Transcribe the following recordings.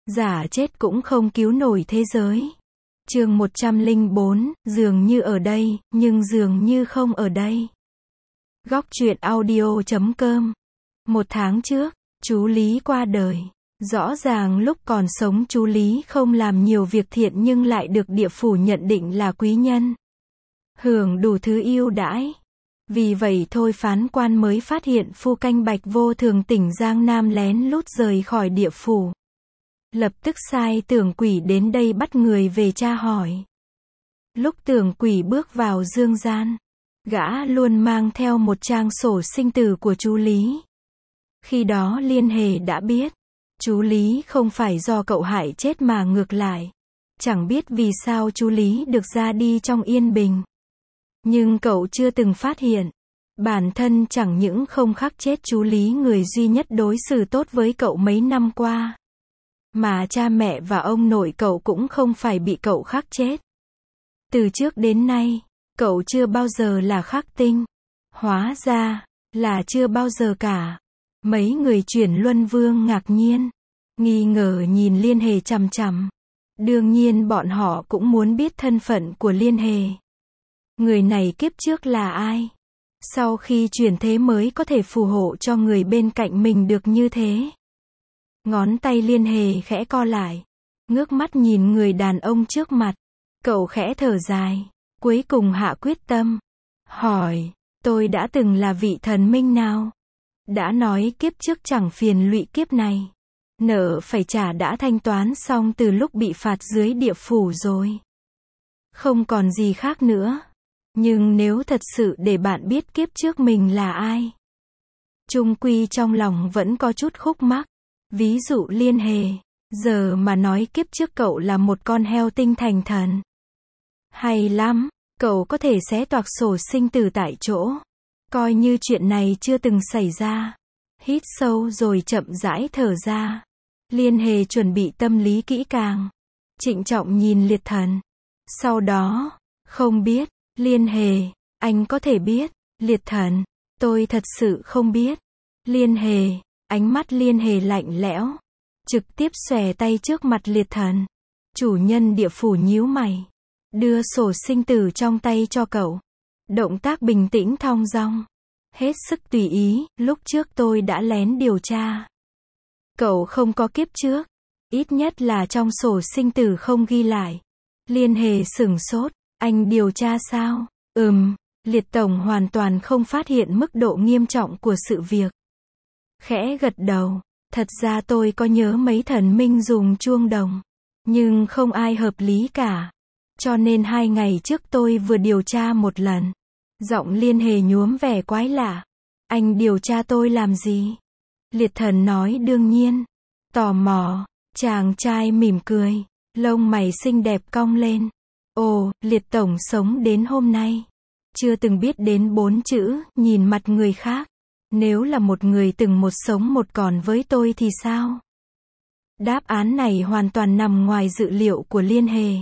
Giả chết cũng không cứu nổi thế giới. Chương 104, dường như ở đây, nhưng dường như không ở đây. Góc truyện audio.com. Một tháng trước, chú Lý qua đời. Rõ ràng lúc còn sống chú Lý không làm nhiều việc thiện nhưng lại được địa phủ nhận định là quý nhân, hưởng đủ thứ ưu đãi. Vì vậy thôi phán quan mới phát hiện phu canh Bạch Vô Thường tỉnh Giang Nam lén lút rời khỏi địa phủ. Lập tức sai Tưởng Quỷ đến đây bắt người về tra hỏi. Lúc Tưởng Quỷ bước vào dương gian, gã luôn mang theo một trang sổ sinh tử của chú Lý. Khi đó Liên Hề đã biết, chú Lý không phải do cậu hại chết mà ngược lại. Chẳng biết vì sao chú Lý được ra đi trong yên bình. Nhưng cậu chưa từng phát hiện, bản thân chẳng những không khắc chết chú Lý người duy nhất đối xử tốt với cậu mấy năm qua, mà cha mẹ và ông nội cậu cũng không phải bị cậu khắc chết. Từ trước đến nay, cậu chưa bao giờ là khắc tinh. Hóa ra, là chưa bao giờ cả. Mấy người Chuyển Luân Vương ngạc nhiên, nghi ngờ nhìn Liên Hề chằm chằm. Đương nhiên bọn họ cũng muốn biết thân phận của Liên Hề. Người này kiếp trước là ai? Sau khi chuyển thế mới có thể phù hộ cho người bên cạnh mình được như thế. Ngón tay Liên Hề khẽ co lại, ngước mắt nhìn người đàn ông trước mặt. Cậu khẽ thở dài, cuối cùng hạ quyết tâm. Hỏi, tôi đã từng là vị thần minh nào? Đã nói kiếp trước chẳng phiền lụy kiếp này. Nợ phải trả đã thanh toán xong từ lúc bị phạt dưới địa phủ rồi. Không còn gì khác nữa. Nhưng nếu thật sự để bạn biết kiếp trước mình là ai, chung quy trong lòng vẫn có chút khúc mắc. Ví dụ Liên Hề, giờ mà nói kiếp trước cậu là một con heo tinh thành thần. Hay lắm, cậu có thể xé toạc sổ sinh tử tại chỗ. Coi như chuyện này chưa từng xảy ra. Hít sâu rồi chậm rãi thở ra. Liên Hề chuẩn bị tâm lý kỹ càng, trịnh trọng nhìn Liệt Thần. Sau đó, không biết, Liên Hề, anh có thể biết. Liệt Thần, tôi thật sự không biết. Liên Hề, ánh mắt Liên Hề lạnh lẽo, trực tiếp xòe tay trước mặt Liệt Thần. Chủ nhân địa phủ nhíu mày, đưa sổ sinh tử trong tay cho cậu. Động tác bình tĩnh thong dong, hết sức tùy ý. Lúc trước tôi đã lén điều tra. Cậu không có kiếp trước, ít nhất là trong sổ sinh tử không ghi lại. Liên Hề sửng sốt, anh điều tra sao? Liệt Tổng hoàn toàn không phát hiện mức độ nghiêm trọng của sự việc. Khẽ gật đầu, thật ra tôi có nhớ mấy thần minh dùng chuông đồng, nhưng không ai hợp lý cả. Cho nên 2 ngày trước tôi vừa điều tra một lần. Giọng Liên Hề nhuốm vẻ quái lạ. Anh điều tra tôi làm gì? Liệt Thần nói đương nhiên. Tò mò, chàng trai mỉm cười, lông mày xinh đẹp cong lên. Ồ, Liệt Tổng sống đến hôm nay, chưa từng biết đến 4 chữ, nhìn mặt người khác. Nếu là một người từng một sống một còn với tôi thì sao? Đáp án này hoàn toàn nằm ngoài dự liệu của Liên Hề.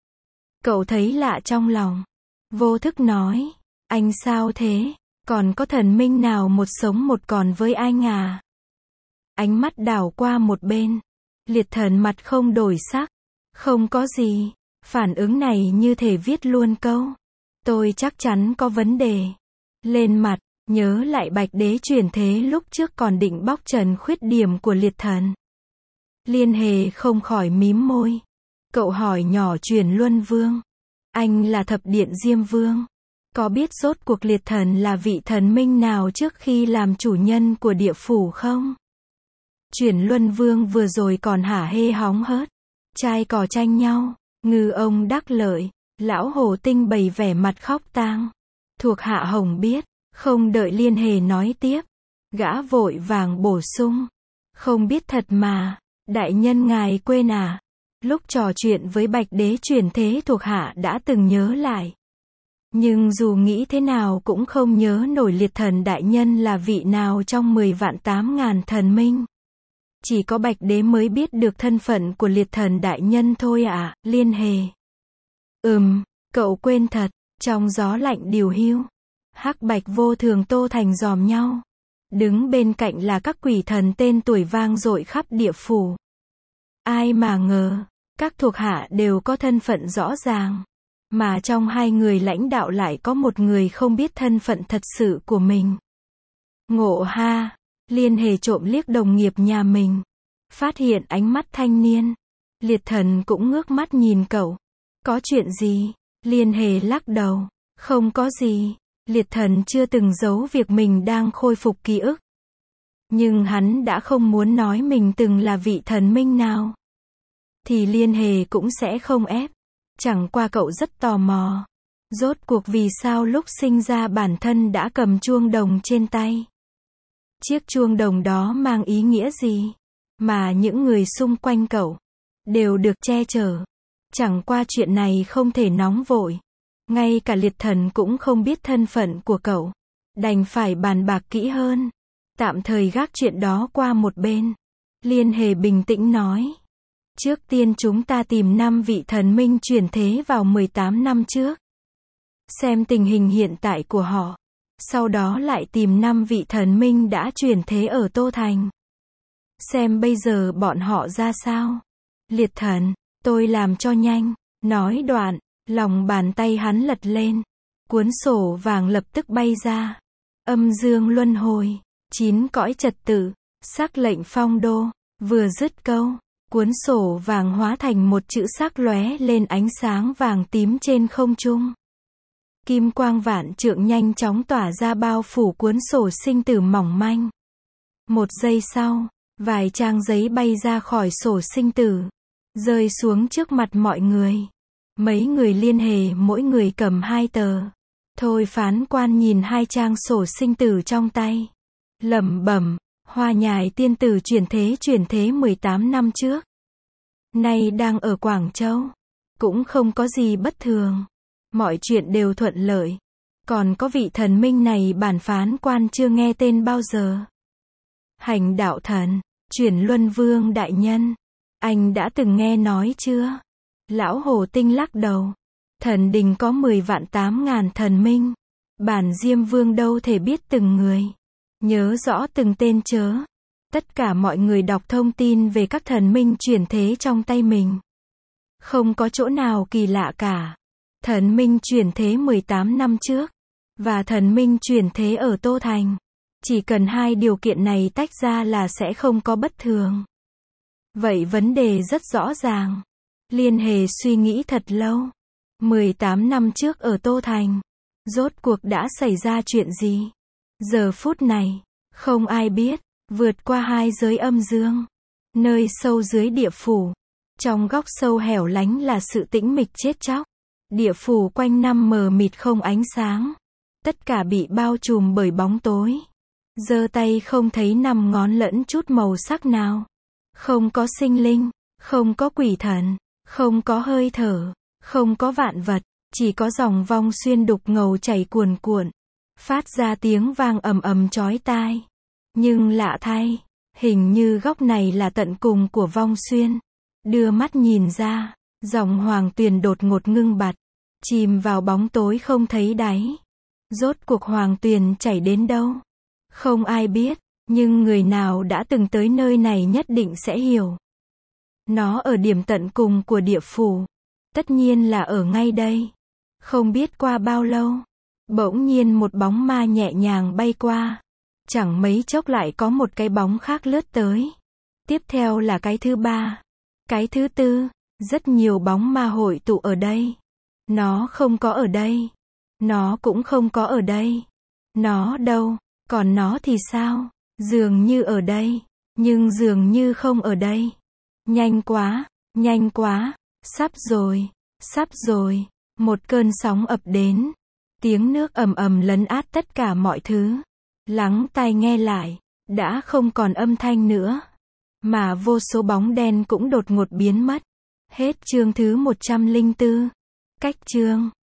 Cậu thấy lạ trong lòng, vô thức nói, anh sao thế? Còn có thần minh nào một sống một còn với anh à? Ánh mắt đảo qua một bên. Liệt Thần mặt không đổi sắc. Không có gì. Phản ứng này như thể viết luôn câu. Tôi chắc chắn có vấn đề. Lên mặt, nhớ lại Bạch Đế chuyển thế lúc trước còn định bóc trần khuyết điểm của Liệt Thần. Liên Hề không khỏi mím môi. Cậu hỏi nhỏ Chuyển Luân Vương. Anh là Thập Điện Diêm Vương. Có biết rốt cuộc Liệt Thần là vị thần minh nào trước khi làm chủ nhân của địa phủ không? Chuyển Luân Vương vừa rồi còn hả hê hóng hớt. Trai cò tranh nhau, ngư ông đắc lợi. Lão Hồ Tinh bày vẻ mặt khóc tang. Thuộc hạ Hồng biết. Không đợi Liên Hề nói tiếp, gã vội vàng bổ sung. Không biết thật mà, đại nhân ngài quên à? Lúc trò chuyện với Bạch Đế chuyển thế thuộc hạ đã từng nhớ lại. Nhưng dù nghĩ thế nào cũng không nhớ nổi Liệt Thần đại nhân là vị nào trong 10 vạn 8.000 thần minh. Chỉ có Bạch Đế mới biết được thân phận của Liệt Thần đại nhân thôi ạ. Liên Hề. Cậu quên thật. Trong gió lạnh điều hiu, Hắc Bạch Vô Thường Tô Thành dòm nhau. Đứng bên cạnh là các quỷ thần tên tuổi vang dội khắp địa phủ. Ai mà ngờ, các thuộc hạ đều có thân phận rõ ràng. Mà trong hai người lãnh đạo lại có một người không biết thân phận thật sự của mình. Ngộ ha, Liên Hề trộm liếc đồng nghiệp nhà mình. Phát hiện ánh mắt thanh niên. Liệt Thần cũng ngước mắt nhìn cậu. Có chuyện gì? Liên Hề lắc đầu. Không có gì. Liệt Thần chưa từng giấu việc mình đang khôi phục ký ức. Nhưng hắn đã không muốn nói mình từng là vị thần minh nào. Thì Liên Hề cũng sẽ không ép. Chẳng qua cậu rất tò mò. Rốt cuộc vì sao lúc sinh ra bản thân đã cầm chuông đồng trên tay? Chiếc chuông đồng đó mang ý nghĩa gì? Mà những người xung quanh cậu đều được che chở. Chẳng qua chuyện này không thể nóng vội. Ngay cả Liệt Thần cũng không biết thân phận của cậu. Đành phải bàn bạc kỹ hơn. Tạm thời gác chuyện đó qua một bên. Liên Hề bình tĩnh nói. Trước tiên chúng ta tìm 5 vị thần minh chuyển thế vào 18 năm trước. Xem tình hình hiện tại của họ. Sau đó lại tìm 5 vị thần minh đã chuyển thế ở Tô Thành. Xem bây giờ bọn họ ra sao. Liệt Thần, tôi làm cho nhanh. Nói đoạn, lòng bàn tay hắn lật lên. Cuốn sổ vàng lập tức bay ra. Âm dương luân hồi. 9 cõi trật tự. Sắc lệnh phong đô. Vừa dứt câu. Cuốn sổ vàng hóa thành một chữ sắc lóe lên ánh sáng vàng tím trên không trung. Kim quang vạn trượng nhanh chóng tỏa ra bao phủ cuốn sổ sinh tử mỏng manh. Một giây sau, vài trang giấy bay ra khỏi sổ sinh tử, rơi xuống trước mặt mọi người. Mấy người Liên Hề mỗi người cầm 2 tờ. Thôi phán quan nhìn 2 trang sổ sinh tử trong tay. Lẩm bẩm, Hoa Nhài tiên tử chuyển thế 18 năm trước. Nay đang ở Quảng Châu. Cũng không có gì bất thường. Mọi chuyện đều thuận lợi. Còn có vị thần minh này bản phán quan chưa nghe tên bao giờ. Hành đạo thần, Chuyển Luân Vương đại nhân. Anh đã từng nghe nói chưa? Lão Hồ Tinh lắc đầu. Thần đình có 10 vạn 8 ngàn thần minh. Bản Diêm Vương đâu thể biết từng người. Nhớ rõ từng tên chớ. Tất cả mọi người đọc thông tin về các thần minh chuyển thế trong tay mình. Không có chỗ nào kỳ lạ cả. Thần minh chuyển thế 18 năm trước. Và thần minh chuyển thế ở Tô Thành. Chỉ cần 2 điều kiện này tách ra là sẽ không có bất thường. Vậy vấn đề rất rõ ràng. Liên Hề suy nghĩ thật lâu. 18 năm trước ở Tô Thành. Rốt cuộc đã xảy ra chuyện gì? Giờ phút này, không ai biết. Vượt qua 2 giới âm dương. Nơi sâu dưới địa phủ. Trong góc sâu hẻo lánh là sự tĩnh mịch chết chóc. Địa phủ quanh năm mờ mịt không ánh sáng. Tất cả bị bao trùm bởi bóng tối. Giơ tay không thấy 5 ngón lẫn chút màu sắc nào. Không có sinh linh, không có quỷ thần, không có hơi thở, không có vạn vật, chỉ có dòng vong xuyên đục ngầu chảy cuồn cuộn, phát ra tiếng vang ầm ầm chói tai. Nhưng lạ thay, hình như góc này là tận cùng của vong xuyên. Đưa mắt nhìn ra, dòng hoàng tuyền đột ngột ngưng bặt, chìm vào bóng tối không thấy đáy. Rốt cuộc hoàng tuyền chảy đến đâu? Không ai biết, nhưng người nào đã từng tới nơi này nhất định sẽ hiểu. Nó ở điểm tận cùng của địa phủ. Tất nhiên là ở ngay đây. Không biết qua bao lâu, bỗng nhiên một bóng ma nhẹ nhàng bay qua. Chẳng mấy chốc lại có một cái bóng khác lướt tới. Tiếp theo là cái thứ 3. Cái thứ 4. Rất nhiều bóng ma hội tụ ở đây. Nó không có ở đây. Nó cũng không có ở đây. Nó đâu? Còn nó thì sao? Dường như ở đây. Nhưng dường như không ở đây. Nhanh quá. Nhanh quá. Sắp rồi. Sắp rồi. Một cơn sóng ập đến. Tiếng nước ầm ầm lấn át tất cả mọi thứ. Lắng tai nghe lại. Đã không còn âm thanh nữa. Mà vô số bóng đen cũng đột ngột biến mất. Hết chương thứ 104. Cách chương